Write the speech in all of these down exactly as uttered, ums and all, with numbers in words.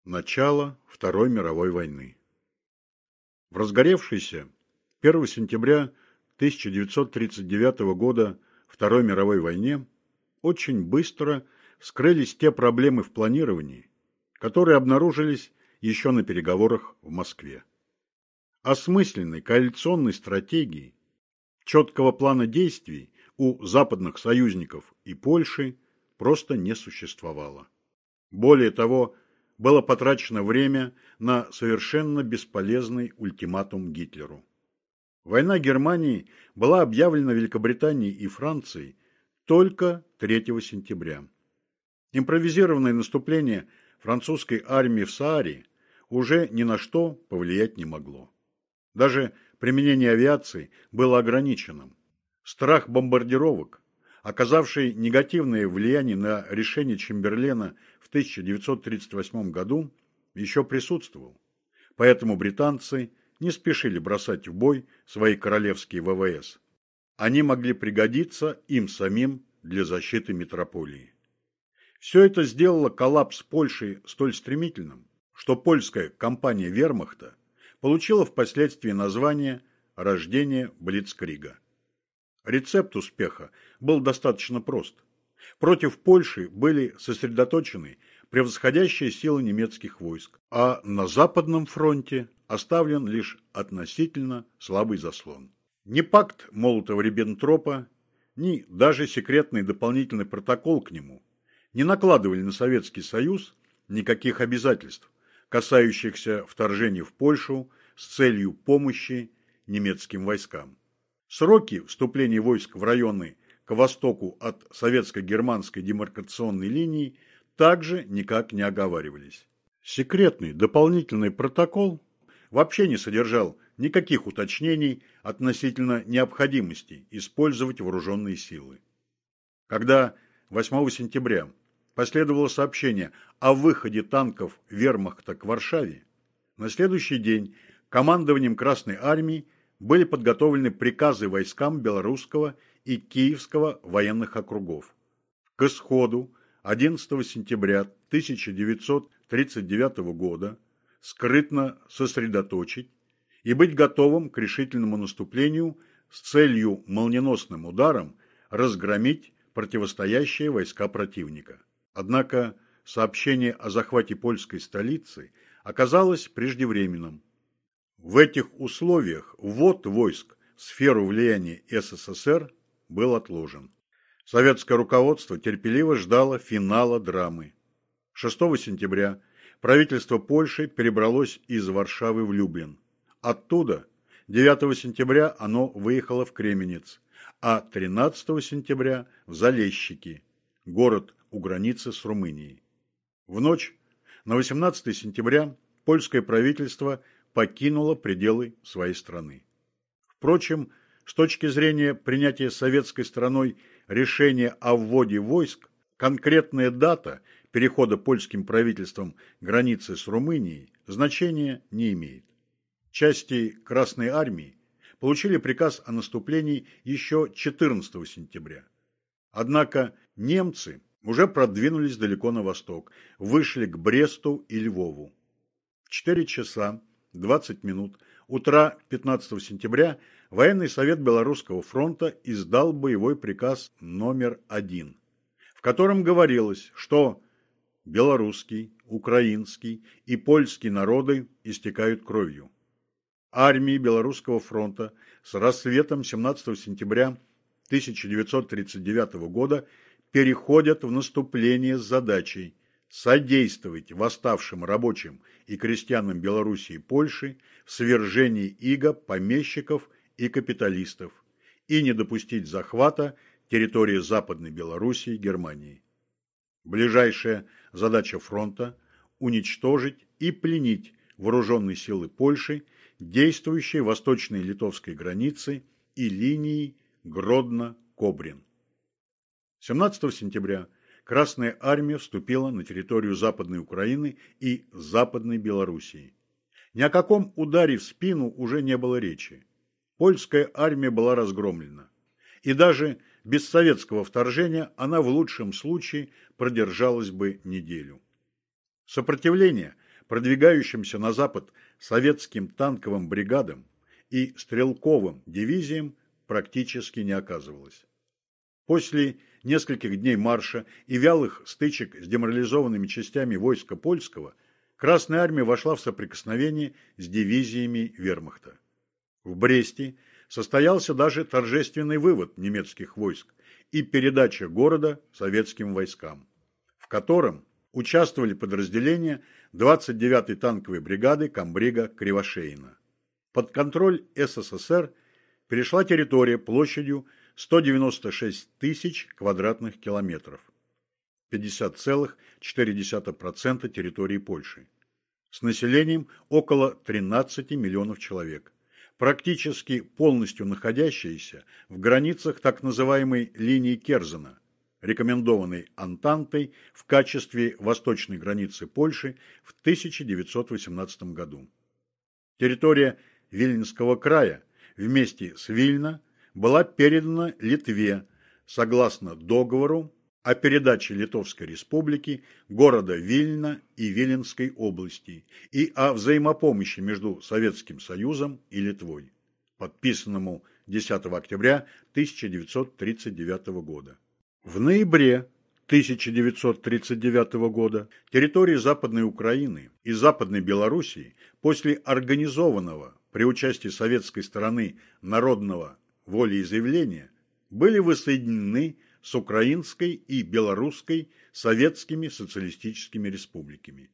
Начало Второй мировой войны. В разгоревшейся первого сентября тысяча девятьсот тридцать девятого года Второй мировой войне очень быстро вскрылись те проблемы в планировании, которые обнаружились еще на переговорах в Москве. Осмысленной коалиционной стратегии, четкого плана действий у западных союзников и Польши просто не существовало. Более того, было потрачено время на совершенно бесполезный ультиматум Гитлеру. Война Германии была объявлена Великобританией и Францией только третьего сентября. Импровизированное наступление французской армии в Сааре уже ни на что повлиять не могло. Даже применение авиации было ограниченным. Страх бомбардировок, оказавший негативное влияние на решение Чемберлена в тысяча девятьсот тридцать восьмом году, еще присутствовал. Поэтому британцы не спешили бросать в бой свои королевские ВВС. Они могли пригодиться им самим для защиты метрополии. Все это сделало коллапс Польши столь стремительным, что польская кампания вермахта получила впоследствии название «Рождение Блицкрига». Рецепт успеха был достаточно прост. Против Польши были сосредоточены превосходящие силы немецких войск, а на Западном фронте оставлен лишь относительно слабый заслон. Ни пакт Молотова-Риббентропа, ни даже секретный дополнительный протокол к нему не накладывали на Советский Союз никаких обязательств, касающихся вторжения в Польшу с целью помощи немецким войскам. Сроки вступления войск в районы к востоку от советско-германской демаркационной линии также никак не оговаривались. Секретный дополнительный протокол вообще не содержал никаких уточнений относительно необходимости использовать вооруженные силы. Когда восьмого сентября последовало сообщение о выходе танков вермахта к Варшаве, на следующий день командованием Красной Армии были подготовлены приказы войскам Белорусского и Киевского военных округов. К исходу одиннадцатого сентября тысяча девятьсот тридцать девятого года скрытно сосредоточить и быть готовым к решительному наступлению с целью молниеносным ударом разгромить противостоящие войска противника. Однако сообщение о захвате польской столицы оказалось преждевременным. В этих условиях ввод войск в сферу влияния СССР был отложен. Советское руководство терпеливо ждало финала драмы. шестого сентября правительство Польши перебралось из Варшавы в Люблин. Оттуда девятого сентября оно выехало в Кременец, а тринадцатого сентября в Залещики, город у границы с Румынией. В ночь на восемнадцатое сентября польское правительство покинуло пределы своей страны. Впрочем, с точки зрения принятия советской стороной решения о вводе войск, конкретная дата перехода польским правительством границы с Румынией значения не имеет. Части Красной Армии получили приказ о наступлении еще четырнадцатого сентября. Однако немцы уже продвинулись далеко на восток, вышли к Бресту и Львову. В четыре часа двадцать минут утра пятнадцатого сентября Военный совет Белорусского фронта издал боевой приказ номер один, в котором говорилось, что белорусский, украинский и польский народы истекают кровью. Армии Белорусского фронта с рассветом семнадцатого сентября тысяча девятьсот тридцать девятого года переходят в наступление с задачей содействовать восставшим рабочим и крестьянам Белоруссии и Польши в свержении ига помещиков и капиталистов и не допустить захвата территории Западной Белоруссии Германии. Ближайшая задача фронта – уничтожить и пленить вооруженные силы Польши, действующие восточной литовской границы и линии Гродно-Кобрин. семнадцатого сентября Красная армия вступила на территорию Западной Украины и Западной Белоруссии. Ни о каком ударе в спину уже не было речи. Польская армия была разгромлена. И даже без советского вторжения она в лучшем случае продержалась бы неделю. Сопротивление продвигающимся на запад советским танковым бригадам и стрелковым дивизиям практически не оказывалось. После нескольких дней марша и вялых стычек с деморализованными частями войска польского Красная армия вошла в соприкосновение с дивизиями вермахта. В Бресте состоялся даже торжественный вывод немецких войск и передача города советским войскам, в котором участвовали подразделения двадцать девятой танковой бригады комбрига Кривошеина. Под контроль СССР перешла территория площадью сто девяносто шесть тысяч квадратных километров, пятьдесят целых четыре десятых процента территории Польши, с населением около тринадцати миллионов человек, практически полностью находящиеся в границах так называемой линии Керзена, рекомендованной Антантой в качестве восточной границы Польши в тысяча девятьсот восемнадцатом году. Территория Виленского края вместе с Вильно была передана Литве согласно договору о передаче Литовской Республики города Вильна и Виленской области и о взаимопомощи между Советским Союзом и Литвой, подписанному десятого октября тысяча девятьсот тридцать девятого года. В ноябре тысяча девятьсот тридцать девятого года территории Западной Украины и Западной Белоруссии после организованного при участии советской стороны народного волеизъявления были воссоединены с Украинской и Белорусской советскими социалистическими республиками.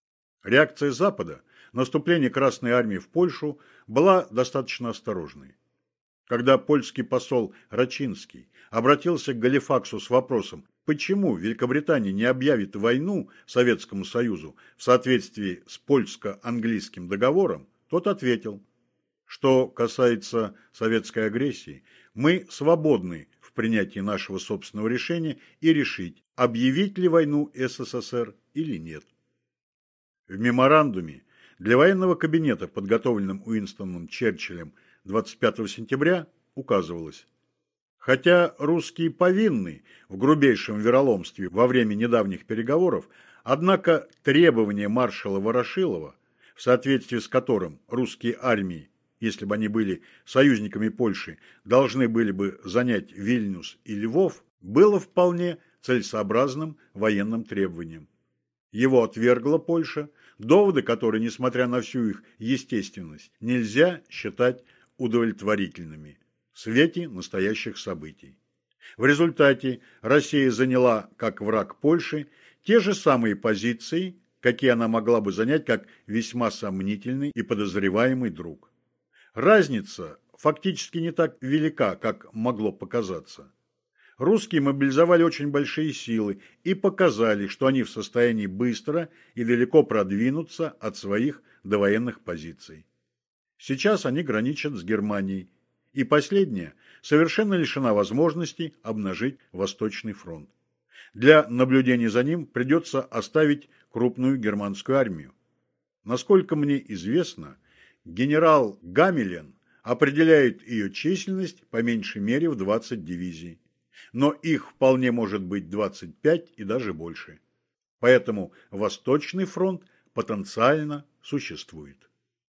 Реакция Запада на вступление Красной армии в Польшу была достаточно осторожной. Когда польский посол Рачинский обратился к Галифаксу с вопросом, почему Великобритания не объявит войну Советскому Союзу в соответствии с польско-английским договором, тот ответил, что касается советской агрессии, мы свободны в принятии нашего собственного решения и решить, объявить ли войну СССР или нет. В меморандуме для военного кабинета, подготовленном Уинстоном Черчиллем двадцать пятого сентября, указывалось: хотя русские повинны в грубейшем вероломстве во время недавних переговоров, однако требование маршала Ворошилова, в соответствии с которым русские армии, если бы они были союзниками Польши, должны были бы занять Вильнюс и Львов, было вполне целесообразным военным требованием. Его отвергла Польша, доводы, которые, несмотря на всю их естественность, нельзя считать удовлетворительными в свете настоящих событий. В результате Россия заняла, как враг Польши, те же самые позиции, какие она могла бы занять как весьма сомнительный и подозреваемый друг. Разница фактически не так велика, как могло показаться. Русские мобилизовали очень большие силы и показали, что они в состоянии быстро и далеко продвинуться от своих довоенных позиций. Сейчас они граничат с Германией, и последняя совершенно лишена возможности обнажить Восточный фронт. Для наблюдения за ним придется оставить крупную германскую армию. Насколько мне известно, генерал Гамилен определяет ее численность по меньшей мере в двадцать дивизий, но их вполне может быть двадцать пять и даже больше. Поэтому Восточный фронт потенциально существует.